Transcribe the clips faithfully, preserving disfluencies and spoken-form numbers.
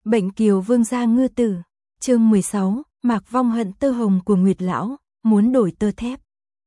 Bệnh kiều vương gia ngư tử, chương mười sáu, Mạc Vong hận tơ hồng của Nguyệt lão, muốn đổi tơ thép.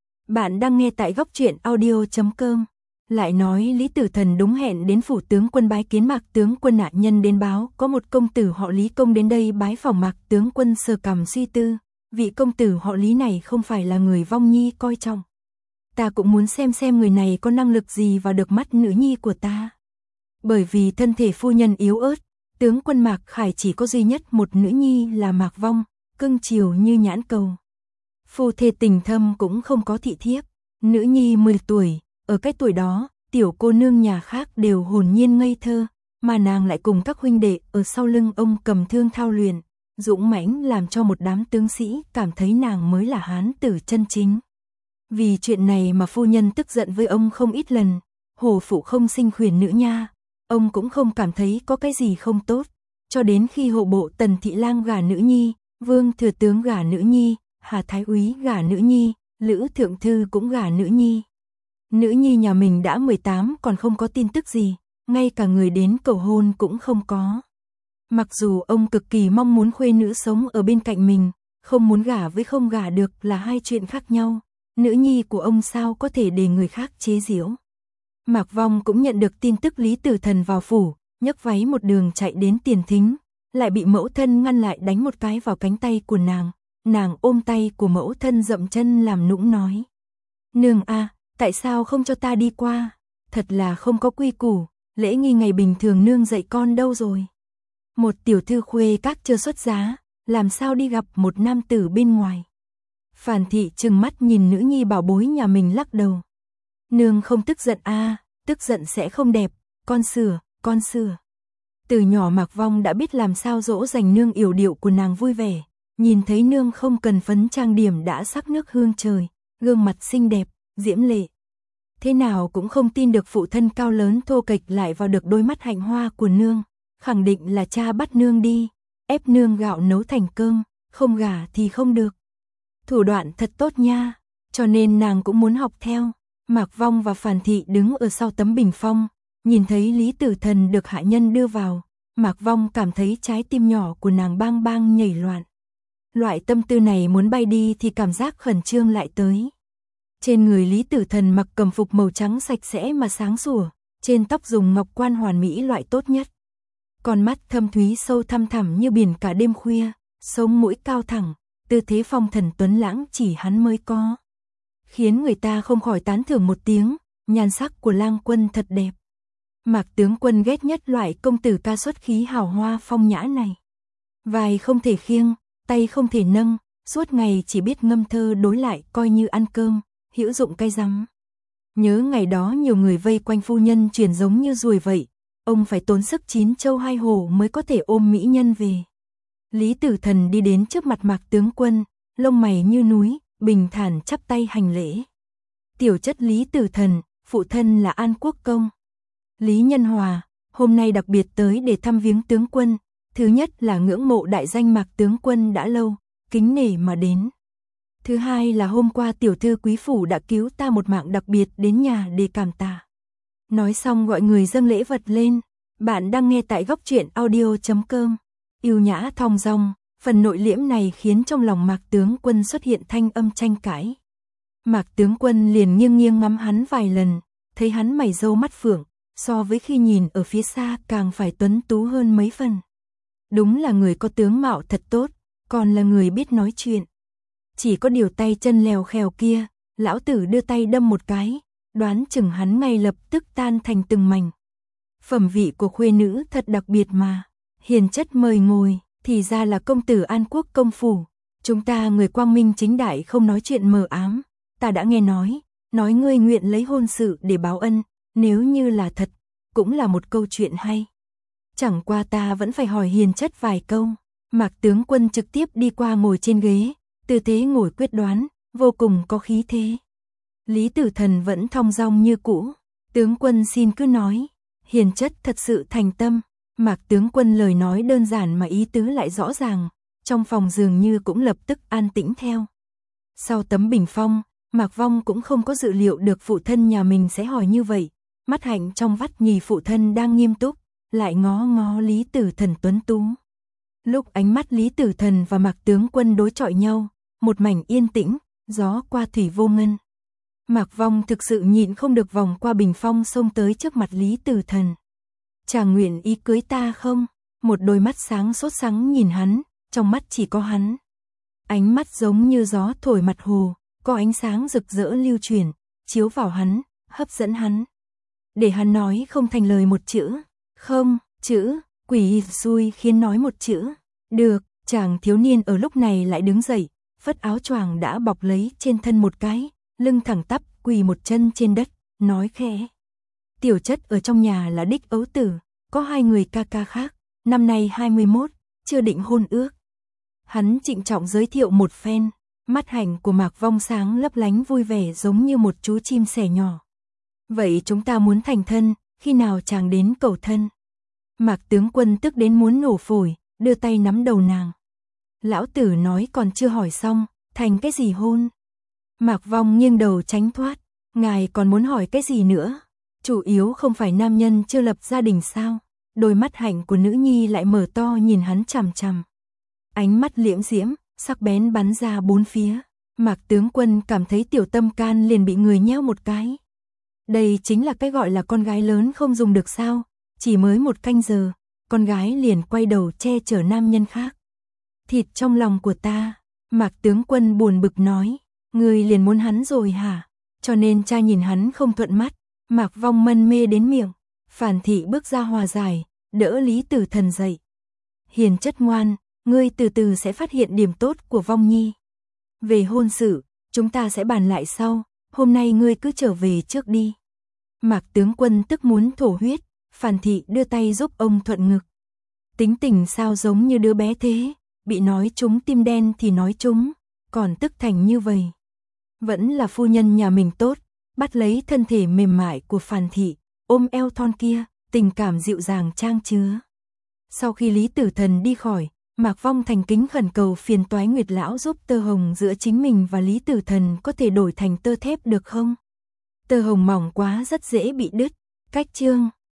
Bạn đang nghe tại góc truyện audio chấm com. Lại nói Lý Tử Thần đúng hẹn đến phủ tướng quân bái kiến Mạc tướng quân. Nạn nhân đến báo có một công tử họ Lý công đến đây bái phỏng. Mạc tướng quân sờ cằm suy tư, vị công tử họ Lý này không phải là người Vong nhi coi trọng. Ta cũng muốn xem xem người này có năng lực gì vào được mắt nữ nhi của ta. Bởi vì thân thể phu nhân yếu ớt, tướng quân Mạc Khải chỉ có duy nhất một nữ nhi là Mạc Vong, cưng chiều như nhãn cầu. Phu thê tình thâm cũng không có thị thiếp, nữ nhi mười tuổi, ở cái tuổi đó, tiểu cô nương nhà khác đều hồn nhiên ngây thơ, mà nàng lại cùng các huynh đệ ở sau lưng ông cầm thương thao luyện, dũng mãnh làm cho một đám tướng sĩ cảm thấy nàng mới là hán tử chân chính. Vì chuyện này mà phu nhân tức giận với ông không ít lần, hồ phụ không sinh khuyển nữ nha, ông cũng không cảm thấy có cái gì không tốt, cho đến khi hộ bộ Tần Thị Lang gả nữ nhi, Vương thừa tướng gả nữ nhi, Hà Thái úy gả nữ nhi, Lữ thượng thư cũng gả nữ nhi. Nữ nhi nhà mình đã mười tám còn không có tin tức gì, ngay cả người đến cầu hôn cũng không có. Mặc dù ông cực kỳ mong muốn khuê nữ sống ở bên cạnh mình, không muốn gả với không gả được là hai chuyện khác nhau, nữ nhi của ông sao có thể để người khác chế giễu. Mạc Vong cũng nhận được tin tức Lý Tử Thần vào phủ, nhấc váy một đường chạy đến tiền thính, lại bị mẫu thân ngăn lại đánh một cái vào cánh tay của nàng, nàng ôm tay của mẫu thân dậm chân làm nũng nói. Nương a, à, tại sao không cho ta đi qua, thật là không có quy củ, lễ nghi ngày bình thường nương dạy con đâu rồi. Một tiểu thư khuê các chưa xuất giá, làm sao đi gặp một nam tử bên ngoài. Phàn Thị trừng mắt nhìn nữ nhi bảo bối nhà mình lắc đầu. Nương không tức giận a, à, tức giận sẽ không đẹp, con sửa, con sửa. Từ nhỏ Mạc Vong đã biết làm sao dỗ dành nương yểu điệu của nàng vui vẻ, nhìn thấy nương không cần phấn trang điểm đã sắc nước hương trời, gương mặt xinh đẹp, diễm lệ. Thế nào cũng không tin được phụ thân cao lớn thô kệch lại vào được đôi mắt hạnh hoa của nương, khẳng định là cha bắt nương đi, ép nương gạo nấu thành cơm, không gả thì không được. Thủ đoạn thật tốt nha, cho nên nàng cũng muốn học theo. Mạc Vong và Phàn Thị đứng ở sau tấm bình phong, nhìn thấy Lý Tử Thần được hạ nhân đưa vào, Mạc Vong cảm thấy trái tim nhỏ của nàng bang bang nhảy loạn. Loại tâm tư này muốn bay đi thì cảm giác khẩn trương lại tới. Trên người Lý Tử Thần mặc cẩm phục màu trắng sạch sẽ mà sáng sủa, trên tóc dùng ngọc quan hoàn mỹ loại tốt nhất. Con mắt thâm thúy sâu thăm thẳm như biển cả đêm khuya, sống mũi cao thẳng, tư thế phong thần tuấn lãng chỉ hắn mới có. Khiến người ta không khỏi tán thưởng một tiếng, nhan sắc của Lang Quân thật đẹp. Mạc tướng quân ghét nhất loại công tử ca xuất khí hào hoa phong nhã này. Vai không thể khiêng, tay không thể nâng, suốt ngày chỉ biết ngâm thơ đối lại coi như ăn cơm, hữu dụng cay răng. Nhớ ngày đó nhiều người vây quanh phu nhân truyền giống như ruồi vậy, ông phải tốn sức chín châu hai hổ mới có thể ôm mỹ nhân về. Lý Tử Thần đi đến trước mặt Mạc tướng quân, lông mày như núi, bình thản chắp tay hành lễ. Tiểu chất Lý Tử Thần, phụ thân là An Quốc công. Lý Nhân Hòa, hôm nay đặc biệt tới để thăm viếng tướng quân, thứ nhất là ngưỡng mộ đại danh Mạc tướng quân đã lâu, kính nể mà đến. Thứ hai là hôm qua tiểu thư quý phủ đã cứu ta một mạng đặc biệt đến nhà để cảm tạ. Nói xong gọi người dâng lễ vật lên. Bạn đang nghe tại góc truyện audio chấm com. Yêu nhã thong dong, phần nội liễm này khiến trong lòng Mạc tướng quân xuất hiện thanh âm tranh cãi. Mạc tướng quân liền nghiêng nghiêng ngắm hắn vài lần, thấy hắn mày râu mắt phượng, so với khi nhìn ở phía xa càng phải tuấn tú hơn mấy phần. Đúng là người có tướng mạo thật tốt, còn là người biết nói chuyện. Chỉ có điều tay chân lèo khèo kia, lão tử đưa tay đâm một cái, đoán chừng hắn ngay lập tức tan thành từng mảnh. Phẩm vị của khuê nữ thật đặc biệt mà, hiền chất mời ngồi, thì ra là công tử An Quốc công phủ. Chúng ta người quang minh chính đại không nói chuyện mờ ám, ta đã nghe nói, nói ngươi nguyện lấy hôn sự để báo ân, nếu như là thật, cũng là một câu chuyện hay. Chẳng qua ta vẫn phải hỏi hiền chất vài câu. Mạc tướng quân trực tiếp đi qua ngồi trên ghế, tư thế ngồi quyết đoán, vô cùng có khí thế. Lý Tử Thần vẫn thong dong như cũ, tướng quân xin cứ nói, hiền chất thật sự thành tâm. Mạc tướng quân lời nói đơn giản mà ý tứ lại rõ ràng, trong phòng dường như cũng lập tức an tĩnh theo. Sau tấm bình phong, Mạc Vong cũng không có dự liệu được phụ thân nhà mình sẽ hỏi như vậy, mắt hạnh trong vắt nhì phụ thân đang nghiêm túc, lại ngó ngó Lý Tử Thần tuấn tú, Lúc ánh mắt Lý Tử Thần và Mạc tướng quân đối chọi nhau, một mảnh yên tĩnh, gió qua thủy vô ngân. Mạc Vong thực sự nhịn không được vòng qua bình phong xông tới trước mặt Lý Tử Thần. Chàng nguyện ý cưới ta không? Một đôi mắt sáng sốt sắng nhìn hắn, trong mắt chỉ có hắn. Ánh mắt giống như gió thổi mặt hồ, có ánh sáng rực rỡ lưu chuyển, chiếu vào hắn, hấp dẫn hắn. Để hắn nói không thành lời một chữ, không, chữ, quỷ xui khiến nói một chữ. Được, chàng thiếu niên ở lúc này lại đứng dậy, phất áo choàng đã bọc lấy trên thân một cái, lưng thẳng tắp, quỳ một chân trên đất, nói khẽ. Tiểu chất ở trong nhà là đích ấu tử, có hai người ca ca khác, năm nay hai mươi mốt, chưa định hôn ước. Hắn trịnh trọng giới thiệu một phen, mắt hạnh của Mạc Vong sáng lấp lánh vui vẻ giống như một chú chim sẻ nhỏ. Vậy chúng ta muốn thành thân, khi nào chàng đến cầu thân? Mạc tướng quân tức đến muốn nổ phổi, đưa tay nắm đầu nàng. Lão tử nói còn chưa hỏi xong, thành cái gì hôn? Mạc Vong nghiêng đầu tránh thoát, ngài còn muốn hỏi cái gì nữa? Chủ yếu không phải nam nhân chưa lập gia đình sao? Đôi mắt hạnh của nữ nhi lại mở to nhìn hắn chằm chằm. Ánh mắt liễm diễm, sắc bén bắn ra bốn phía. Mạc tướng quân cảm thấy tiểu tâm can liền bị người nheo một cái. Đây chính là cái gọi là con gái lớn không dùng được sao? Chỉ mới một canh giờ, con gái liền quay đầu che chở nam nhân khác. Thịt trong lòng của ta, Mạc tướng quân buồn bực nói, người liền muốn hắn rồi hả? Cho nên cha nhìn hắn không thuận mắt. Mạc Vong mân mê đến miệng. Phản thị bước ra hòa giải, đỡ Lý Tử Thần dậy. Hiền chất ngoan, ngươi từ từ sẽ phát hiện điểm tốt của Vong nhi. Về hôn sự, chúng ta sẽ bàn lại sau, hôm nay ngươi cứ trở về trước đi. Mạc tướng quân tức muốn thổ huyết, Phản thị đưa tay giúp ông thuận ngực. Tính tình sao giống như đứa bé thế, bị nói trúng tim đen thì nói trúng, còn tức thành như vậy. Vẫn là phu nhân nhà mình tốt, bắt lấy thân thể mềm mại của Phản thị, ôm eo thon kia, tình cảm dịu dàng trang chứa. Sau khi Lý Tử Thần đi khỏi, Mạc Vong thành kính khẩn cầu phiền toái Nguyệt lão giúp tơ hồng giữa chính mình và Lý Tử Thần có thể đổi thành tơ thép được không? Tơ hồng mỏng quá rất dễ bị đứt. Cách chương